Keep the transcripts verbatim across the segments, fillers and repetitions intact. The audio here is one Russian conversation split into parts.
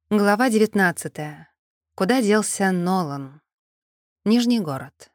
Глава девятнадцатая. Куда делся Нолан? Нижний город.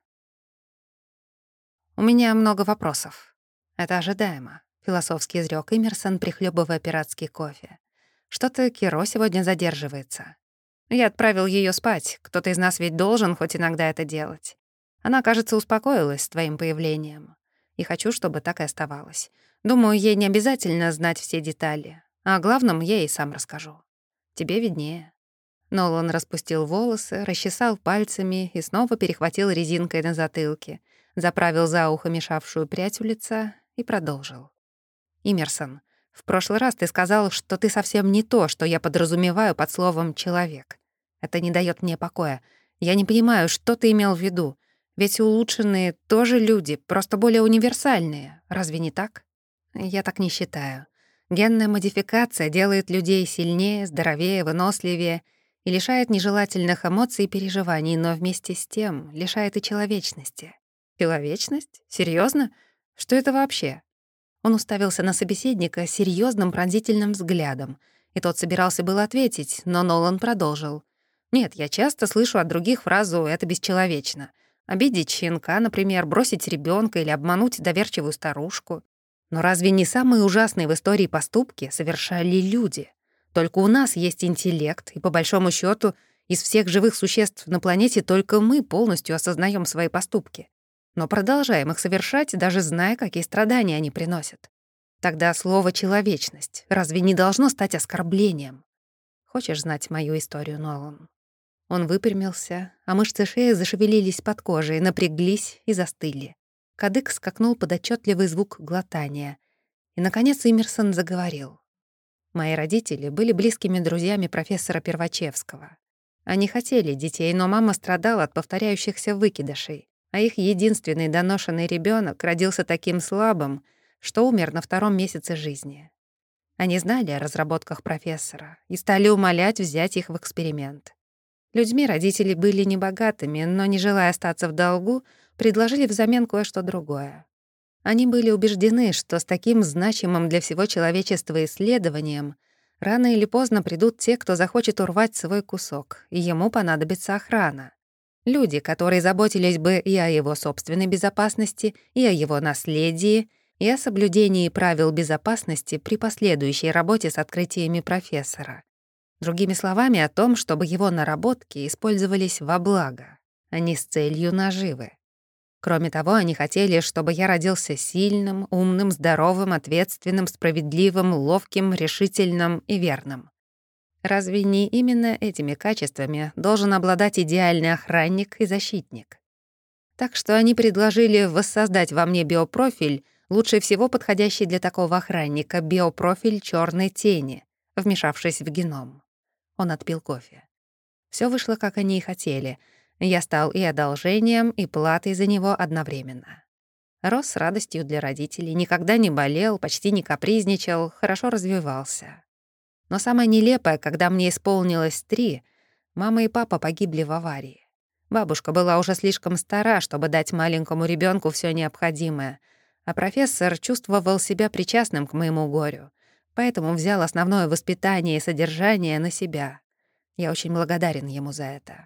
«У меня много вопросов. Это ожидаемо», — философски изрёк Эмерсон, прихлёбывая пиратский кофе. «Что-то Киро сегодня задерживается. Я отправил её спать. Кто-то из нас ведь должен хоть иногда это делать. Она, кажется, успокоилась с твоим появлением. И хочу, чтобы так и оставалось. Думаю, ей не обязательно знать все детали. А о главном я ей сам расскажу. Тебе виднее». Нолан распустил волосы, расчесал пальцами и снова перехватил резинкой на затылке, заправил за ухо мешавшую прядь у лица и продолжил. «Имерсон, в прошлый раз ты сказал, что ты совсем не то, что я подразумеваю под словом «человек». Это не даёт мне покоя. Я не понимаю, что ты имел в виду. Ведь улучшенные тоже люди, просто более универсальные. Разве не так? Я так не считаю. Генная модификация делает людей сильнее, здоровее, выносливее и лишает нежелательных эмоций и переживаний, но вместе с тем лишает и человечности. Человечность? Серьёзно? Что это вообще? Он уставился на собеседника серьёзным пронзительным взглядом, и тот собирался было ответить, но Нолан продолжил. «Нет, я часто слышу от других фразу «это бесчеловечно». Обидеть щенка, например, бросить ребёнка или обмануть доверчивую старушку. Но разве не самые ужасные в истории поступки совершали люди? Только у нас есть интеллект, и по большому счёту из всех живых существ на планете только мы полностью осознаём свои поступки. Но продолжаем их совершать, даже зная, какие страдания они приносят. Тогда слово «человечность» разве не должно стать оскорблением? Хочешь знать мою историю, Нолан?» Он выпрямился, а мышцы шеи зашевелились под кожей, напряглись и застыли. Кадык скакнул под отчётливый звук глотания. И, наконец, Эмерсон заговорил. «Мои родители были близкими друзьями профессора Первачевского. Они хотели детей, но мама страдала от повторяющихся выкидышей, а их единственный доношенный ребёнок родился таким слабым, что умер на втором месяце жизни. Они знали о разработках профессора и стали умолять взять их в эксперимент. Людьми родители были небогатыми, но, не желая остаться в долгу, предложили взамен кое-что другое. Они были убеждены, что с таким значимым для всего человечества исследованием рано или поздно придут те, кто захочет урвать свой кусок, и ему понадобится охрана. Люди, которые заботились бы и о его собственной безопасности, и о его наследии, и о соблюдении правил безопасности при последующей работе с открытиями профессора. Другими словами, о том, чтобы его наработки использовались во благо, а не с целью наживы. Кроме того, они хотели, чтобы я родился сильным, умным, здоровым, ответственным, справедливым, ловким, решительным и верным. Разве не именно этими качествами должен обладать идеальный охранник и защитник? Так что они предложили воссоздать во мне биопрофиль, лучше всего подходящий для такого охранника, биопрофиль чёрной тени, вмешавшись в геном. Он отпил кофе. Всё вышло, как они и хотели. Я стал и одолжением, и платой за него одновременно. Рос с радостью для родителей, никогда не болел, почти не капризничал, хорошо развивался. Но самое нелепое, когда мне исполнилось три, мама и папа погибли в аварии. Бабушка была уже слишком стара, чтобы дать маленькому ребёнку всё необходимое, а профессор чувствовал себя причастным к моему горю, поэтому взял основное воспитание и содержание на себя. Я очень благодарен ему за это.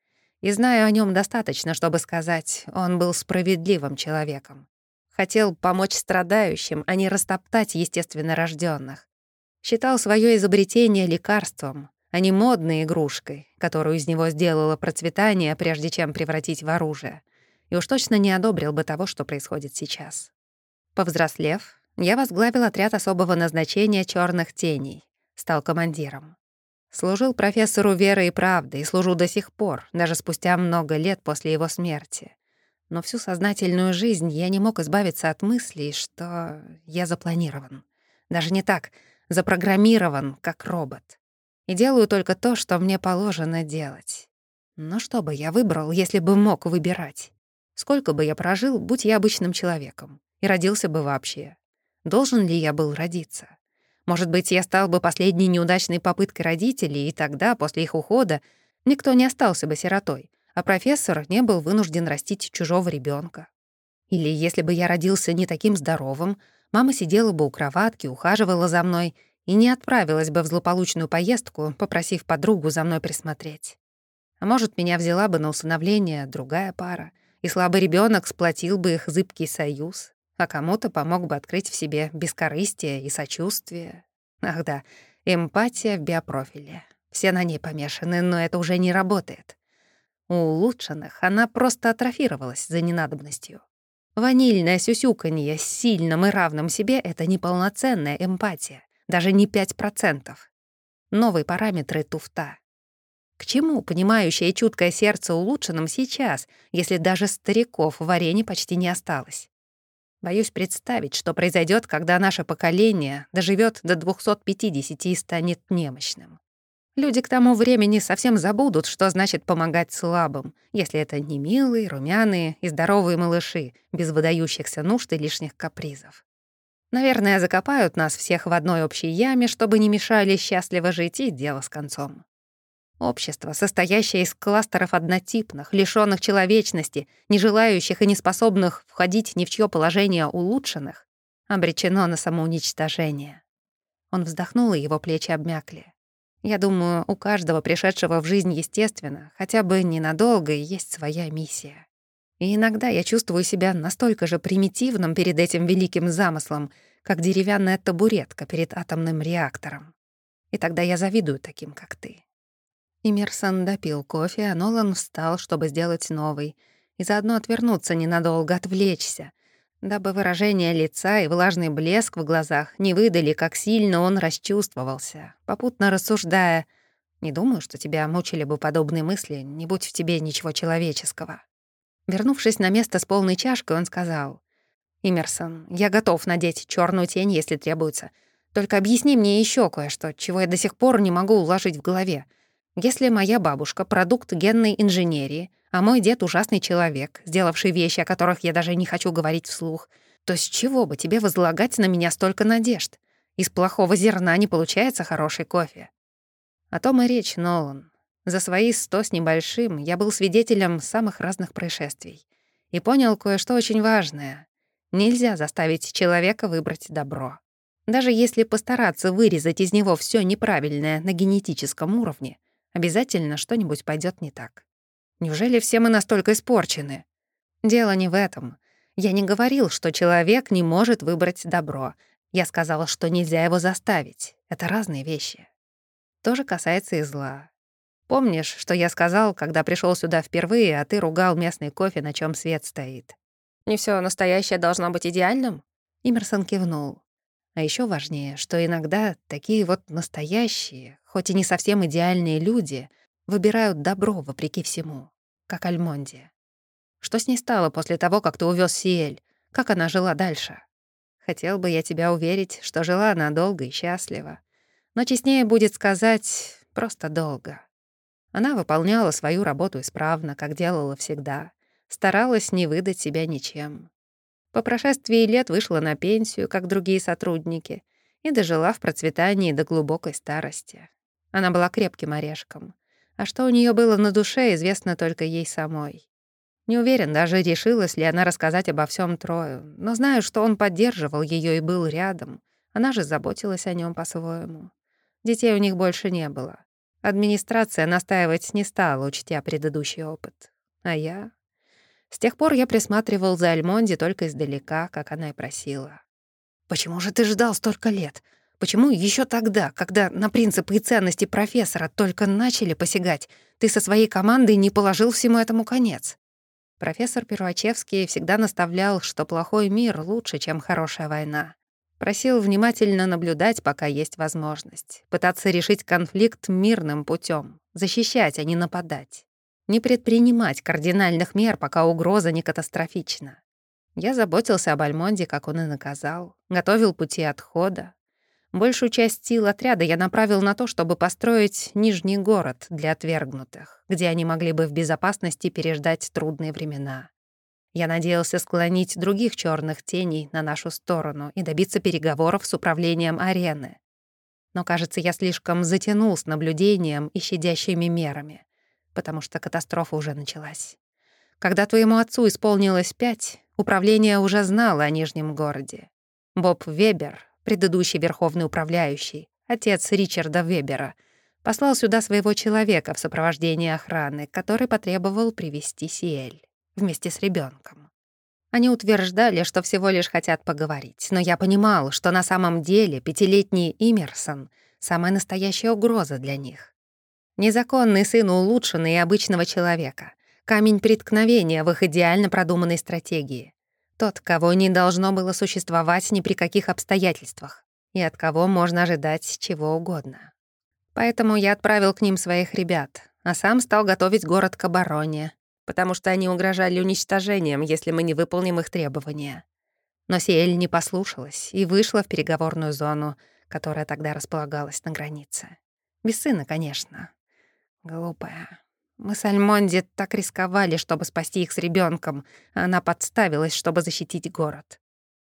И знаю о нём достаточно, чтобы сказать, он был справедливым человеком. Хотел помочь страдающим, а не растоптать естественно рождённых. Считал своё изобретение лекарством, а не модной игрушкой, которую из него сделало процветание, прежде чем превратить в оружие. И уж точно не одобрил бы того, что происходит сейчас. Повзрослев, я возглавил отряд особого назначения «Чёрных теней», стал командиром. Служил профессору верой и правдой и служу до сих пор, даже спустя много лет после его смерти. Но всю сознательную жизнь я не мог избавиться от мыслей, что я запланирован. Даже не так, запрограммирован, как робот. И делаю только то, что мне положено делать. Но что бы я выбрал, если бы мог выбирать? Сколько бы я прожил, будь я обычным человеком? И родился бы вообще? Должен ли я был родиться? Может быть, я стал бы последней неудачной попыткой родителей, и тогда, после их ухода, никто не остался бы сиротой, а профессор не был вынужден растить чужого ребёнка. Или если бы я родился не таким здоровым, мама сидела бы у кроватки, ухаживала за мной и не отправилась бы в злополучную поездку, попросив подругу за мной присмотреть. А может, меня взяла бы на усыновление другая пара, и слабый ребенок сплотил бы их зыбкий союз, а кому-то помог бы открыть в себе бескорыстие и сочувствие. Ах да, эмпатия в биопрофиле. Все на ней помешаны, но это уже не работает. У улучшенных она просто атрофировалась за ненадобностью. Ванильное сюсюканье с сильным и равным себе — это неполноценная эмпатия, даже не пять процентов. Новые параметры туфта. К чему понимающее и чуткое сердце улучшенным сейчас, если даже стариков в арене почти не осталось? Боюсь представить, что произойдет, когда наше поколение доживет до двухсот пятидесяти и станет немощным. Люди к тому времени совсем забудут, что значит помогать слабым, если это не милые, румяные и здоровые малыши, без выдающихся нужд и лишних капризов. Наверное, закопают нас всех в одной общей яме, чтобы не мешали счастливо жить, и дело с концом. Общество, состоящее из кластеров однотипных, лишённых человечности, не желающих и не способных входить ни в чьё положение улучшенных, обречено на самоуничтожение. Он вздохнул, и его плечи обмякли. Я думаю, у каждого пришедшего в жизнь естественно, хотя бы ненадолго, есть своя миссия. И иногда я чувствую себя настолько же примитивным перед этим великим замыслом, как деревянная табуретка перед атомным реактором. И тогда я завидую таким, как ты. Эмерсон допил кофе, а Нолан встал, чтобы сделать новый, и заодно отвернуться ненадолго, отвлечься, дабы выражение лица и влажный блеск в глазах не выдали, как сильно он расчувствовался, попутно рассуждая: «Не думаю, что тебя мучили бы подобные мысли, не будь в тебе ничего человеческого». Вернувшись на место с полной чашкой, он сказал: «Эмерсон, я готов надеть черную тень, если требуется. Только объясни мне еще кое-что, чего я до сих пор не могу уложить в голове. Если моя бабушка — продукт генной инженерии, а мой дед — ужасный человек, сделавший вещи, о которых я даже не хочу говорить вслух, то с чего бы тебе возлагать на меня столько надежд? Из плохого зерна не получается хороший кофе». О том и речь, Нолан. За свои сто с небольшим я был свидетелем самых разных происшествий и понял кое-что очень важное. Нельзя заставить человека выбрать добро. Даже если постараться вырезать из него все неправильное на генетическом уровне, обязательно что-нибудь пойдет не так. Неужели все мы настолько испорчены? Дело не в этом. Я не говорил, что человек не может выбрать добро. Я сказала, что нельзя его заставить. Это разные вещи. То же касается и зла. Помнишь, что я сказал, когда пришел сюда впервые, а ты ругал местный кофе, на чем свет стоит? Не все настоящее должно быть идеальным? Имерсон кивнул. А еще важнее, что иногда такие вот настоящие, хоть и не совсем идеальные люди выбирают добро вопреки всему, как Альмонди. Что с ней стало после того, как ты увез Сиэль? Как она жила дальше? Хотел бы я тебя уверить, что жила она долго и счастливо. Но честнее будет сказать, просто долго. Она выполняла свою работу исправно, как делала всегда. Старалась не выдать себя ничем. По прошествии лет вышла на пенсию, как другие сотрудники, и дожила в процветании до глубокой старости. Она была крепким орешком. А что у нее было на душе, известно только ей самой. Не уверен, даже решилась ли она рассказать обо всем Трою, но знаю, что он поддерживал ее и был рядом. Она же заботилась о нем по-своему. Детей у них больше не было. Администрация настаивать не стала, учтя предыдущий опыт. А я... С тех пор я присматривал за Альмонди только издалека, как она и просила. «Почему же ты ждал столько лет? Почему еще тогда, когда на принципы и ценности профессора только начали посягать, ты со своей командой не положил всему этому конец?» Профессор Первачевский всегда наставлял, что плохой мир лучше, чем хорошая война. Просил внимательно наблюдать, пока есть возможность, пытаться решить конфликт мирным путем, защищать, а не нападать. Не предпринимать кардинальных мер, пока угроза не катастрофична. Я заботился об Альмонде, как он и наказал, готовил пути отхода. Большую часть сил отряда я направил на то, чтобы построить Нижний город для отвергнутых, где они могли бы в безопасности переждать трудные времена. Я надеялся склонить других черных теней на нашу сторону и добиться переговоров с управлением арены. Но, кажется, я слишком затянул с наблюдением и щадящими мерами, потому что катастрофа уже началась. Когда твоему отцу исполнилось пять, управление уже знало о Нижнем городе. Боб Вебер, предыдущий верховный управляющий, отец Ричарда Вебера, послал сюда своего человека в сопровождении охраны, который потребовал привести Сиэль вместе с ребенком. Они утверждали, что всего лишь хотят поговорить, но я понимал, что на самом деле пятилетний Имерсон — самая настоящая угроза для них. Незаконный сын улучшенный и обычного человека, камень преткновения в их идеально продуманной стратегии. Тот, кого не должно было существовать ни при каких обстоятельствах, и от кого можно ожидать чего угодно. Поэтому я отправил к ним своих ребят, а сам стал готовить город к обороне, потому что они угрожали уничтожением, если мы не выполним их требования. Но Сиэль не послушалась и вышла в переговорную зону, которая тогда располагалась на границе. Без сына, конечно. Глупая. Мы с Альмонди так рисковали, чтобы спасти их с ребенком, а она подставилась, чтобы защитить город.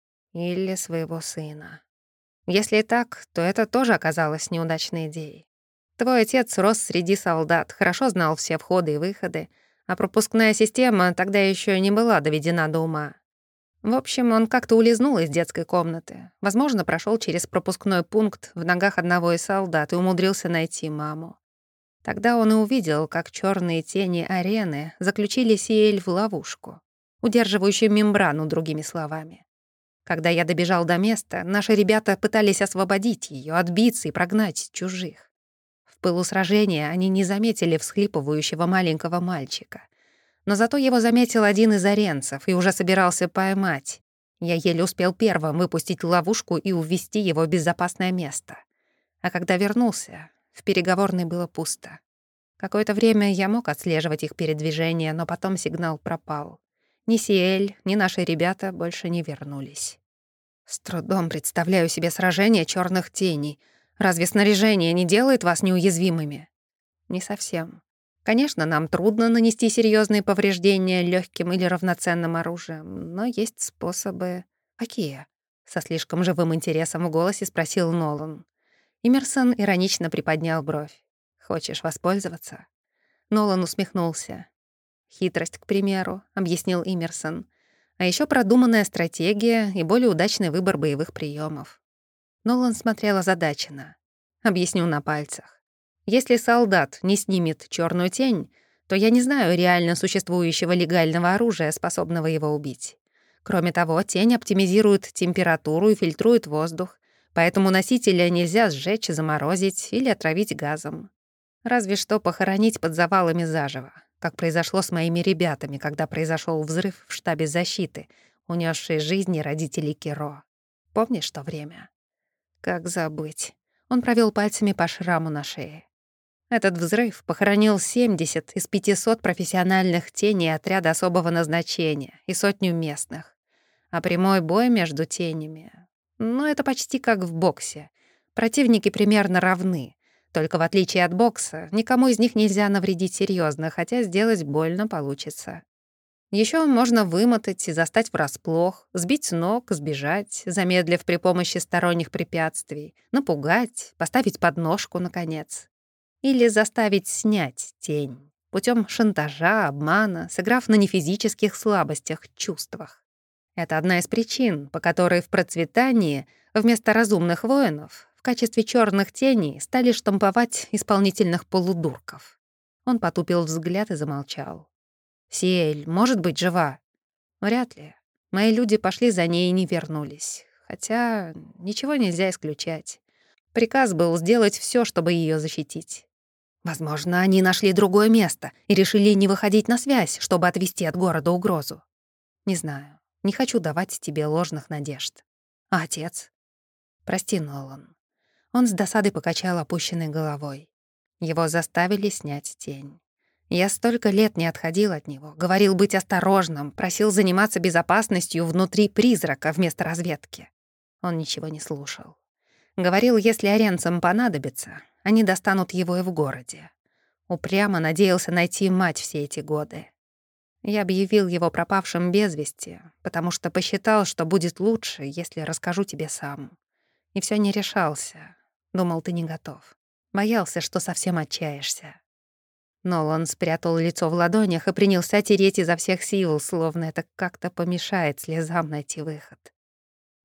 Или своего сына. Если и так, то это тоже оказалось неудачной идеей. Твой отец рос среди солдат, хорошо знал все входы и выходы, а пропускная система тогда еще не была доведена до ума. В общем, он как-то улизнул из детской комнаты. Возможно, прошел через пропускной пункт в ногах одного из солдат и умудрился найти маму. Тогда он и увидел, как черные тени арены заключили Сиэль в ловушку, удерживающую мембрану, другими словами. Когда я добежал до места, наши ребята пытались освободить ее, отбиться и прогнать чужих. В пылу сражения они не заметили всхлипывающего маленького мальчика. Но зато его заметил один из аренцев и уже собирался поймать. Я еле успел первым выпустить ловушку и увести его в безопасное место. А когда вернулся, в переговорной было пусто. Какое-то время я мог отслеживать их передвижение, но потом сигнал пропал. Ни Сиэль, ни наши ребята больше не вернулись. С трудом представляю себе сражение черных теней. Разве снаряжение не делает вас неуязвимыми? Не совсем. Конечно, нам трудно нанести серьезные повреждения легким или равноценным оружием, но есть способы... Какие? Со слишком живым интересом в голосе спросил Нолан. Имерсон иронично приподнял бровь. «Хочешь воспользоваться?» Нолан усмехнулся. «Хитрость, к примеру», — объяснил Имерсон. «А еще продуманная стратегия и более удачный выбор боевых приемов. Нолан смотрел озадаченно. «Объясню на пальцах. Если солдат не снимет черную тень, то я не знаю реально существующего легального оружия, способного его убить. Кроме того, тень оптимизирует температуру и фильтрует воздух, поэтому носителя нельзя сжечь, заморозить или отравить газом. Разве что похоронить под завалами заживо, как произошло с моими ребятами, когда произошел взрыв в штабе защиты, унесший жизни родителей Киро. Помнишь то время?» «Как забыть?» Он провел пальцами по шраму на шее. Этот взрыв похоронил семьдесят из пятисот профессиональных теней отряда особого назначения и сотню местных. А прямой бой между тенями... Ну, это почти как в боксе. Противники примерно равны. Только в отличие от бокса, никому из них нельзя навредить серьезно, хотя сделать больно получится. Еще можно вымотать и застать врасплох, сбить с ног, сбежать, замедлив при помощи сторонних препятствий, напугать, поставить подножку, наконец. Или заставить снять тень путем шантажа, обмана, сыграв на нефизических слабостях, чувствах. Это одна из причин, по которой в процветании вместо разумных воинов в качестве черных теней стали штамповать исполнительных полудурков. Он потупил взгляд и замолчал. «Сиэль может быть жива?» «Вряд ли. Мои люди пошли за ней и не вернулись. Хотя ничего нельзя исключать. Приказ был сделать все, чтобы ее защитить. Возможно, они нашли другое место и решили не выходить на связь, чтобы отвести от города угрозу. Не знаю. Не хочу давать тебе ложных надежд. А отец? Прости, Нолан». Он с досадой покачал опущенной головой. Его заставили снять тень. Я столько лет не отходил от него, говорил быть осторожным, просил заниматься безопасностью внутри призрака вместо разведки. Он ничего не слушал. Говорил, если аренцам понадобится, они достанут его и в городе. Упрямо надеялся найти мать все эти годы. Я объявил его пропавшим без вести, потому что посчитал, что будет лучше, если расскажу тебе сам. И все не решался. Думал, ты не готов. Боялся, что совсем отчаешься. Нолан спрятал лицо в ладонях и принялся тереть изо всех сил, словно это как-то помешает слезам найти выход.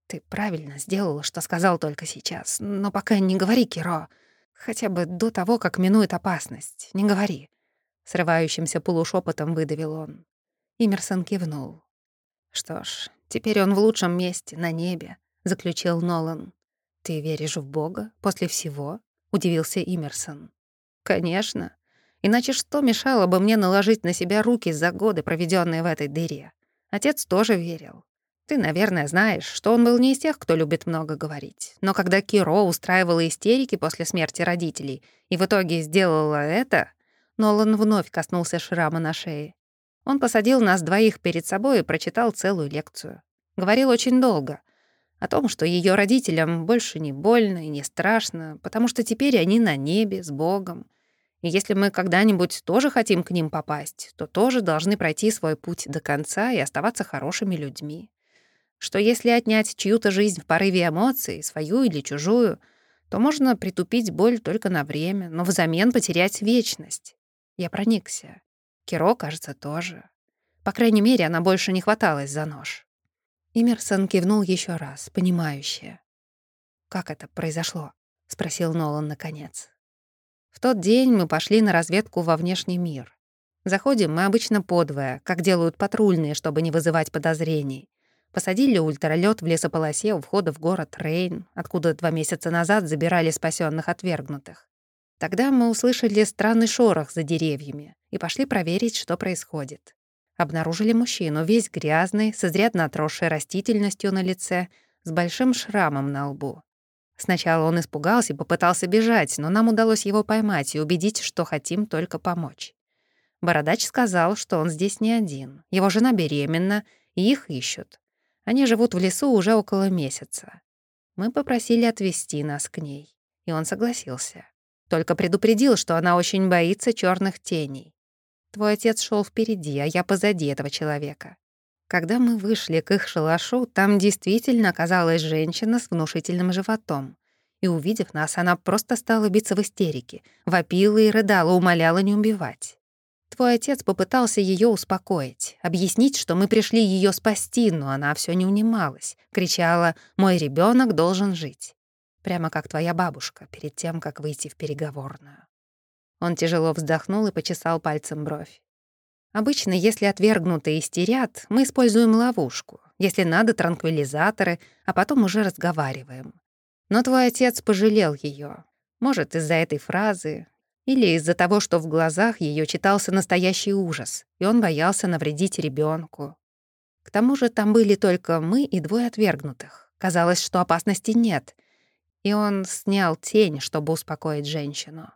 Ты правильно сделал, что сказал только сейчас. Но пока не говори, Киро. Хотя бы до того, как минует опасность. Не говори. Срывающимся полушепотом выдавил он. Имерсон кивнул. «Что ж, теперь он в лучшем месте, на небе», — заключил Нолан. «Ты веришь в Бога после всего?» — удивился Имерсон. «Конечно. Иначе что мешало бы мне наложить на себя руки за годы, проведенные в этой дыре? Отец тоже верил. Ты, наверное, знаешь, что он был не из тех, кто любит много говорить. Но когда Киро устраивала истерики после смерти родителей и в итоге сделала это...» Нолан вновь коснулся шрама на шее. Он посадил нас двоих перед собой и прочитал целую лекцию. Говорил очень долго. О том, что ее родителям больше не больно и не страшно, потому что теперь они на небе, с Богом. И если мы когда-нибудь тоже хотим к ним попасть, то тоже должны пройти свой путь до конца и оставаться хорошими людьми. Что если отнять чью-то жизнь в порыве эмоций, свою или чужую, то можно притупить боль только на время, но взамен потерять вечность. Я проникся. Киро, кажется, тоже. По крайней мере, она больше не хваталась за нож. Имерсон кивнул еще раз, понимающе. «Как это произошло?» — спросил Нолан наконец. «В тот день мы пошли на разведку во внешний мир. Заходим мы обычно подвое, как делают патрульные, чтобы не вызывать подозрений. Посадили ультралёт в лесополосе у входа в город Рейн, откуда два месяца назад забирали спасенных отвергнутых. Тогда мы услышали странный шорох за деревьями и пошли проверить, что происходит. Обнаружили мужчину, весь грязный, с изрядно отросшей растительностью на лице, с большим шрамом на лбу. Сначала он испугался и попытался бежать, но нам удалось его поймать и убедить, что хотим только помочь. Бородач сказал, что он здесь не один. Его жена беременна, и их ищут. Они живут в лесу уже около месяца. Мы попросили отвезти нас к ней, и он согласился. Только предупредил, что она очень боится черных теней. Твой отец шел впереди, а я позади этого человека. Когда мы вышли к их шалашу, там действительно оказалась женщина с внушительным животом. И, увидев нас, она просто стала биться в истерике, вопила и рыдала, умоляла не убивать. Твой отец попытался ее успокоить, объяснить, что мы пришли ее спасти, но она все не унималась, кричала «Мой ребенок должен жить». Прямо как твоя бабушка перед тем, как выйти в переговорную. Он тяжело вздохнул и почесал пальцем бровь. Обычно, если отвергнутые истерят, мы используем ловушку. Если надо, транквилизаторы, а потом уже разговариваем. Но твой отец пожалел ее. Может, из-за этой фразы, или из-за того, что в глазах ее читался настоящий ужас, и он боялся навредить ребенку. К тому же там были только мы и двое отвергнутых. Казалось, что опасности нет — и он снял тень, чтобы успокоить женщину.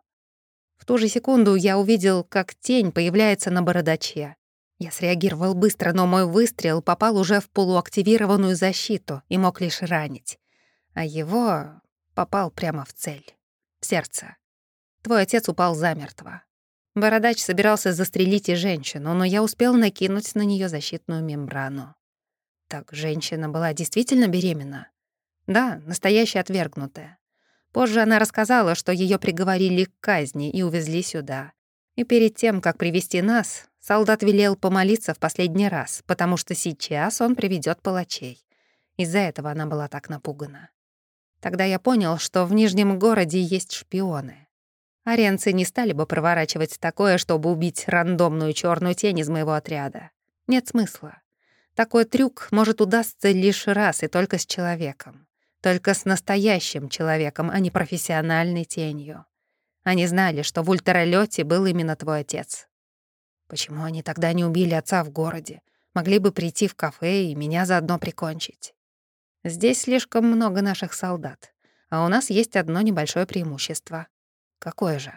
В ту же секунду я увидел, как тень появляется на бородаче. Я среагировал быстро, но мой выстрел попал уже в полуактивированную защиту и мог лишь ранить. А его попал прямо в цель, в сердце. Твой отец упал замертво. Бородач собирался застрелить и женщину, но я успел накинуть на нее защитную мембрану. Так женщина была действительно беременна? Да, настоящая отвергнутая. Позже она рассказала, что ее приговорили к казни и увезли сюда. И перед тем, как привести нас, солдат велел помолиться в последний раз, потому что сейчас он приведет палачей. Из-за этого она была так напугана. Тогда я понял, что в Нижнем городе есть шпионы. Аренцы не стали бы проворачивать такое, чтобы убить рандомную черную тень из моего отряда. Нет смысла. Такой трюк может удастся лишь раз и только с человеком. Только с настоящим человеком, а не профессиональной тенью. Они знали, что в ультралёте был именно твой отец. Почему они тогда не убили отца в городе? Могли бы прийти в кафе и меня заодно прикончить. Здесь слишком много наших солдат, а у нас есть одно небольшое преимущество. Какое же?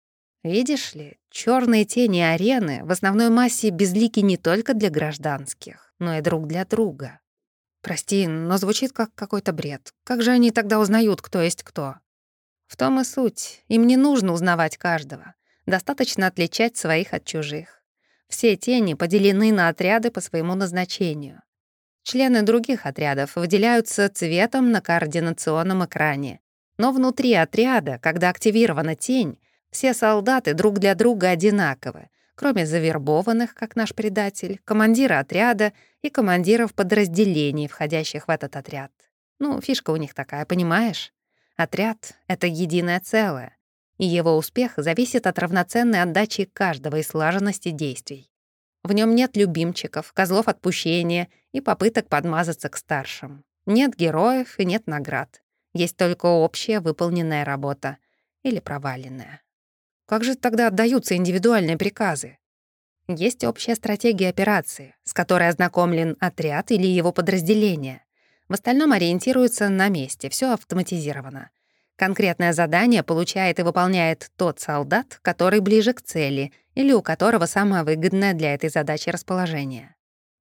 Видишь ли, черные тени арены в основной массе безлики не только для гражданских, но и друг для друга. Прости, но звучит как какой-то бред. Как же они тогда узнают, кто есть кто? В том и суть. Им не нужно узнавать каждого. Достаточно отличать своих от чужих. Все тени поделены на отряды по своему назначению. Члены других отрядов выделяются цветом на координационном экране. Но внутри отряда, когда активирована тень, все солдаты друг для друга одинаковы, кроме завербованных, как наш предатель, командира отряда и командиров подразделений, входящих в этот отряд. Ну, фишка у них такая, понимаешь? Отряд — это единое целое, и его успех зависит от равноценной отдачи каждого и слаженности действий. В нем нет любимчиков, козлов отпущения и попыток подмазаться к старшим. Нет героев и нет наград. Есть только общая выполненная работа или проваленная. Как же тогда отдаются индивидуальные приказы? Есть общая стратегия операции, с которой ознакомлен отряд или его подразделение. В остальном ориентируются на месте, все автоматизировано. Конкретное задание получает и выполняет тот солдат, который ближе к цели или у которого самое выгодное для этой задачи расположение.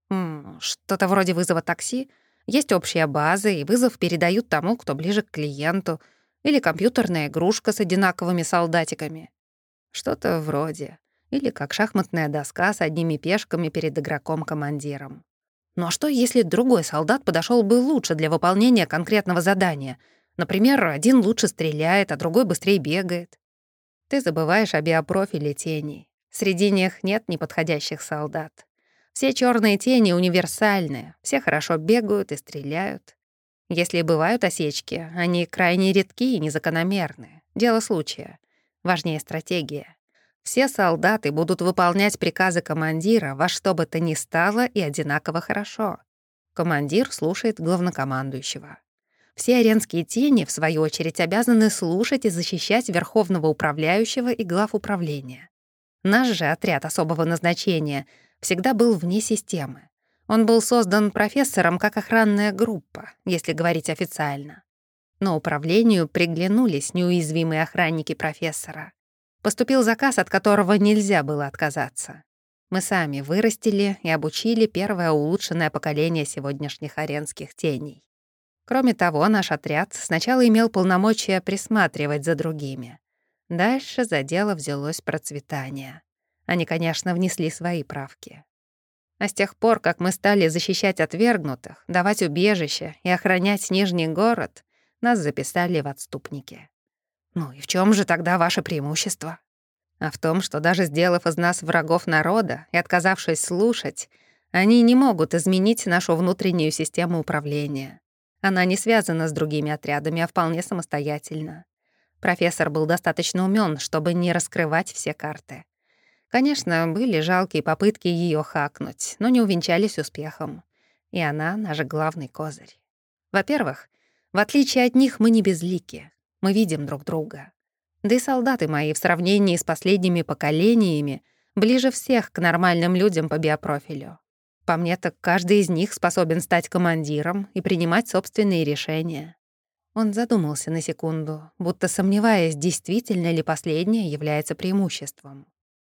М, что-то вроде вызова такси. Есть общая база, и вызов передают тому, кто ближе к клиенту, или компьютерная игрушка с одинаковыми солдатиками. Что-то вроде. Или как шахматная доска с одними пешками перед игроком-командиром. Ну а что, если другой солдат подошел бы лучше для выполнения конкретного задания? Например, один лучше стреляет, а другой быстрее бегает. Ты забываешь о биопрофиле теней. Среди них нет неподходящих солдат. Все черные тени универсальные, все хорошо бегают и стреляют. Если и бывают осечки, они крайне редки и незакономерны. Дело случая. Важнее стратегия. Все солдаты будут выполнять приказы командира во что бы то ни стало и одинаково хорошо. Командир слушает главнокомандующего. Все аренские тени, в свою очередь, обязаны слушать и защищать верховного управляющего и глав управления. Наш же отряд особого назначения всегда был вне системы. Он был создан профессором как охранная группа, если говорить официально. Но управлению приглянулись неуязвимые охранники профессора. Поступил заказ, от которого нельзя было отказаться. Мы сами вырастили и обучили первое улучшенное поколение сегодняшних аренских теней. Кроме того, наш отряд сначала имел полномочия присматривать за другими. Дальше за дело взялось процветание. Они, конечно, внесли свои правки. А с тех пор, как мы стали защищать отвергнутых, давать убежище и охранять Нижний город, нас записали в отступники. Ну и в чем же тогда ваше преимущество? А в том, что даже сделав из нас врагов народа и отказавшись слушать, они не могут изменить нашу внутреннюю систему управления. Она не связана с другими отрядами, а вполне самостоятельна. Профессор был достаточно умён, чтобы не раскрывать все карты. Конечно, были жалкие попытки её хакнуть, но не увенчались успехом. И она — наш главный козырь. Во-первых, в отличие от них мы не безлики. Мы видим друг друга. Да и солдаты мои в сравнении с последними поколениями ближе всех к нормальным людям по биопрофилю. По мне, так каждый из них способен стать командиром и принимать собственные решения. Он задумался на секунду, будто сомневаясь, действительно ли последнее является преимуществом.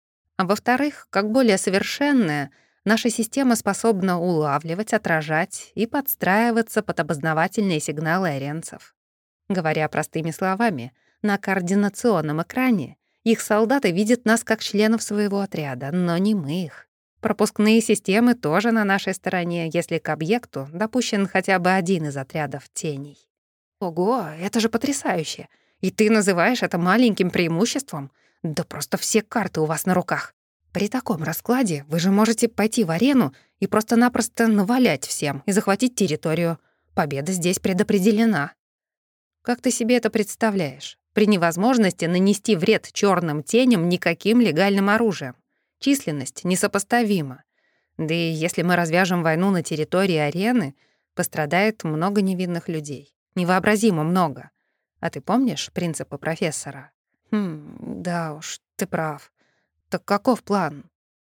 А во-вторых, как более совершенная, наша система способна улавливать, отражать и подстраиваться под обознавательные сигналы аренцев. Говоря простыми словами, на координационном экране их солдаты видят нас как членов своего отряда, но не мы их. Пропускные системы тоже на нашей стороне, если к объекту допущен хотя бы один из отрядов теней. Ого, это же потрясающе! И ты называешь это маленьким преимуществом? Да просто все карты у вас на руках. При таком раскладе вы же можете пойти в арену и просто-напросто навалять всем и захватить территорию. Победа здесь предопределена. Как ты себе это представляешь? При невозможности нанести вред черным теням никаким легальным оружием. Численность несопоставима. Да и если мы развяжем войну на территории арены, пострадает много невинных людей. Невообразимо много. А ты помнишь принципы профессора? Хм, да уж, ты прав. Так каков план?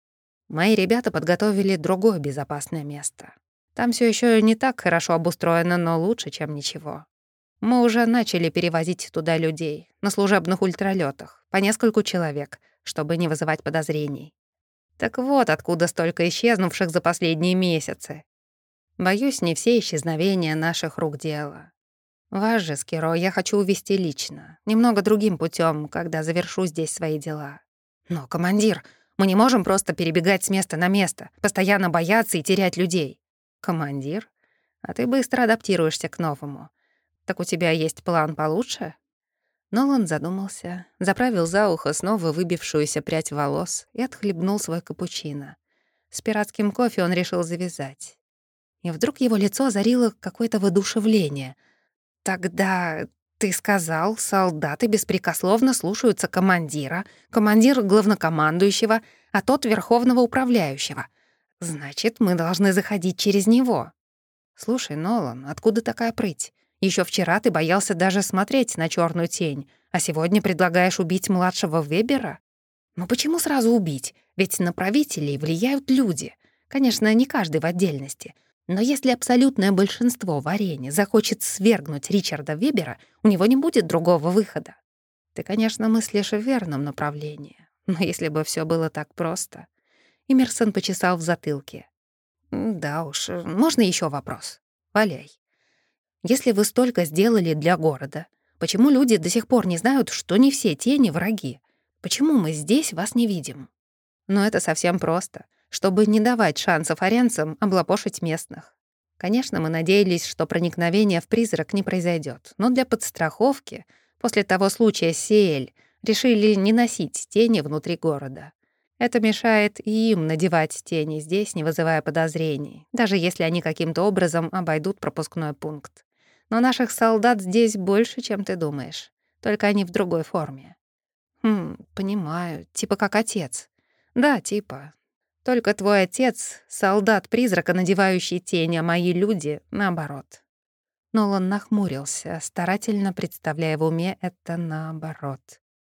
Мои ребята подготовили другое безопасное место. Там все еще не так хорошо обустроено, но лучше, чем ничего. Мы уже начали перевозить туда людей на служебных ультралётах, по нескольку человек, чтобы не вызывать подозрений. Так вот, откуда столько исчезнувших за последние месяцы. Боюсь, не все исчезновения наших рук дело. Вас же, Скиро, я хочу увезти лично, немного другим путем, когда завершу здесь свои дела. Но, командир, мы не можем просто перебегать с места на место, постоянно бояться и терять людей. Командир? А ты быстро адаптируешься к новому. Так у тебя есть план получше? Нолан задумался, заправил за ухо снова выбившуюся прядь волос и отхлебнул свой капучино. С пиратским кофе он решил завязать. И вдруг его лицо озарило какое-то воодушевление. «Тогда ты сказал, солдаты беспрекословно слушаются командира, командир главнокомандующего, а тот верховного управляющего. Значит, мы должны заходить через него». «Слушай, Нолан, откуда такая прыть? Еще вчера ты боялся даже смотреть на черную тень, а сегодня предлагаешь убить младшего Вебера? Ну почему сразу убить? Ведь на правителей влияют люди. Конечно, не каждый в отдельности. Но если абсолютное большинство в арене захочет свергнуть Ричарда Вебера, у него не будет другого выхода. Ты, конечно, мыслишь в верном направлении. Но если бы все было так просто...» Имерсон почесал в затылке. «Да уж, можно еще вопрос? Валяй. Если вы столько сделали для города, почему люди до сих пор не знают, что не все тени — враги? Почему мы здесь вас не видим?» Но это совсем просто, чтобы не давать шансов аренцам облапошить местных. Конечно, мы надеялись, что проникновение в призрак не произойдет, но для подстраховки, после того случая с Сиэль, решили не носить тени внутри города. Это мешает и им надевать тени здесь, не вызывая подозрений, даже если они каким-то образом обойдут пропускной пункт. Но наших солдат здесь больше, чем ты думаешь, только они в другой форме. Хм, понимаю, типа как отец. Да, типа. Только твой отец — солдат-призрака, надевающий тень, а мои люди — наоборот. Нолан нахмурился, старательно представляя в уме это наоборот.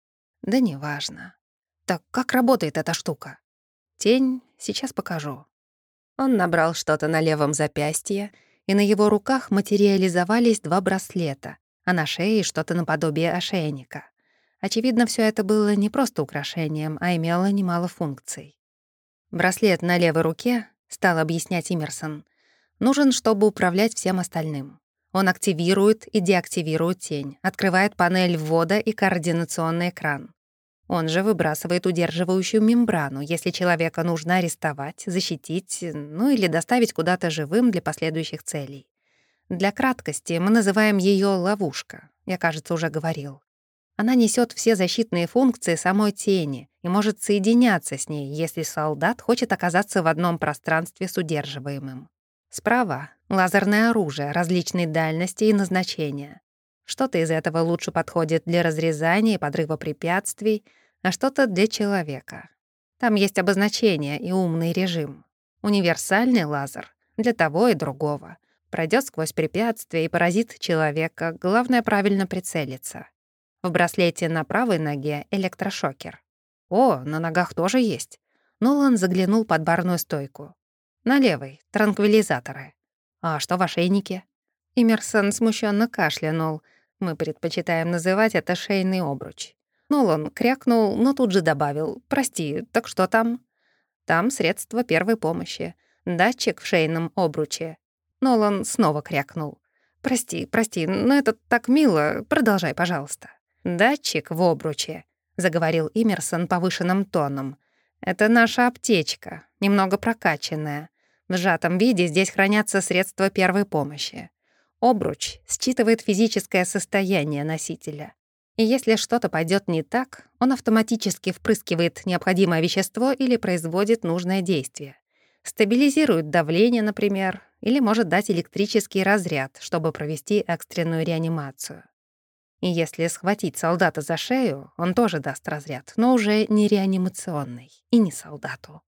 Да неважно. Так как работает эта штука? Тень, сейчас покажу. Он набрал что-то на левом запястье, и на его руках материализовались два браслета, а на шее что-то наподобие ошейника. Очевидно, все это было не просто украшением, а имело немало функций. Браслет на левой руке, стал объяснять Имерсон, нужен, чтобы управлять всем остальным. Он активирует и деактивирует тень, открывает панель ввода и координационный экран. Он же выбрасывает удерживающую мембрану, если человека нужно арестовать, защитить, ну или доставить куда-то живым для последующих целей. Для краткости мы называем ее ловушка, я, кажется, уже говорил. Она несет все защитные функции самой тени и может соединяться с ней, если солдат хочет оказаться в одном пространстве с удерживаемым. Справа — лазерное оружие различной дальности и назначения. Что-то из этого лучше подходит для разрезания и подрыва препятствий, а что-то для человека. Там есть обозначение и умный режим. Универсальный лазер для того и другого. Пройдет сквозь препятствия и поразит человека, главное правильно прицелиться. В браслете на правой ноге электрошокер. О, на ногах тоже есть. Нолан заглянул под барную стойку. На левой — транквилизаторы. А что в ошейнике? Имерсон смущенно кашлянул. Мы предпочитаем называть это шейный обруч. Нолан крякнул, но тут же добавил: «Прости, так что там?» «Там средства первой помощи. Датчик в шейном обруче». Нолан снова крякнул. «Прости, прости, но это так мило. Продолжай, пожалуйста». «Датчик в обруче», — заговорил Имерсон повышенным тоном. «Это наша аптечка, немного прокачанная. В сжатом виде здесь хранятся средства первой помощи. Обруч считывает физическое состояние носителя. И если что-то пойдет не так, он автоматически впрыскивает необходимое вещество или производит нужное действие. Стабилизирует давление, например, или может дать электрический разряд, чтобы провести экстренную реанимацию. И если схватить солдата за шею, он тоже даст разряд, но уже не реанимационный и не солдату.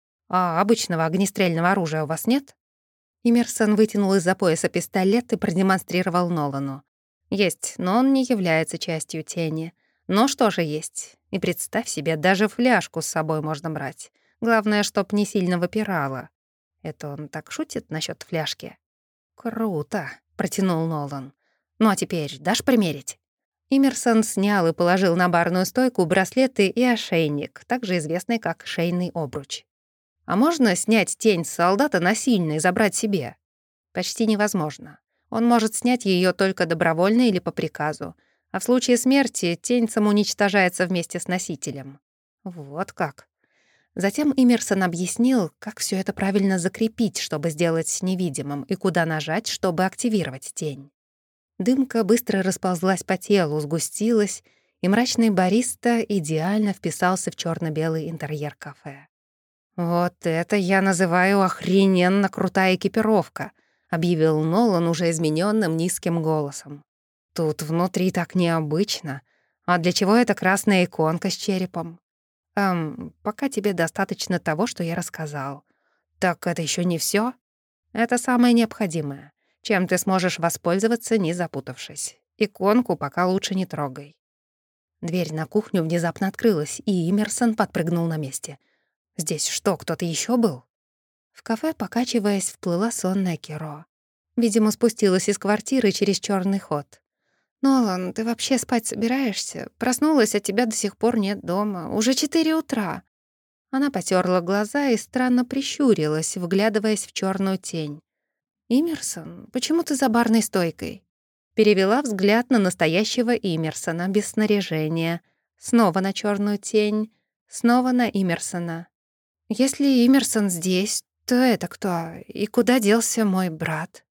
«А обычного огнестрельного оружия у вас нет?» Имерсон вытянул из-за пояса пистолет и продемонстрировал Нолану. «Есть, но он не является частью тени. Но что же есть? И представь себе, даже фляжку с собой можно брать. Главное, чтоб не сильно выпирало». Это он так шутит насчет фляжки? «Круто», — протянул Нолан. «Ну а теперь дашь примерить?» Имерсон снял и положил на барную стойку браслеты и ошейник, также известный как шейный обруч. «А можно снять тень с солдата насильно и забрать себе?» «Почти невозможно. Он может снять ее только добровольно или по приказу, а в случае смерти тень самоуничтожается вместе с носителем». Вот как. Затем Имерсон объяснил, как все это правильно закрепить, чтобы сделать невидимым, и куда нажать, чтобы активировать тень. Дымка быстро расползлась по телу, сгустилась, и мрачный бариста идеально вписался в черно белый интерьер кафе. «Вот это я называю охрененно крутая экипировка», — объявил Нолан уже измененным низким голосом. «Тут внутри так необычно. А для чего эта красная иконка с черепом? Эм, пока тебе достаточно того, что я рассказал. Так это еще не все. Это самое необходимое, чем ты сможешь воспользоваться, не запутавшись. Иконку пока лучше не трогай». Дверь на кухню внезапно открылась, и Имерсон подпрыгнул на месте. «Здесь что, кто-то еще был?» В кафе, покачиваясь, вплыла сонная Киро. Видимо, спустилась из квартиры через черный ход. «Нолан, ты вообще спать собираешься? Проснулась, а тебя до сих пор нет дома. Уже четыре утра». Она потёрла глаза и странно прищурилась, вглядываясь в черную тень. «Имерсон, почему ты за барной стойкой?» Перевела взгляд на настоящего Имерсона без снаряжения. Снова на черную тень, снова на Имерсона. «Если Имерсон здесь, то это кто? И куда делся мой брат?»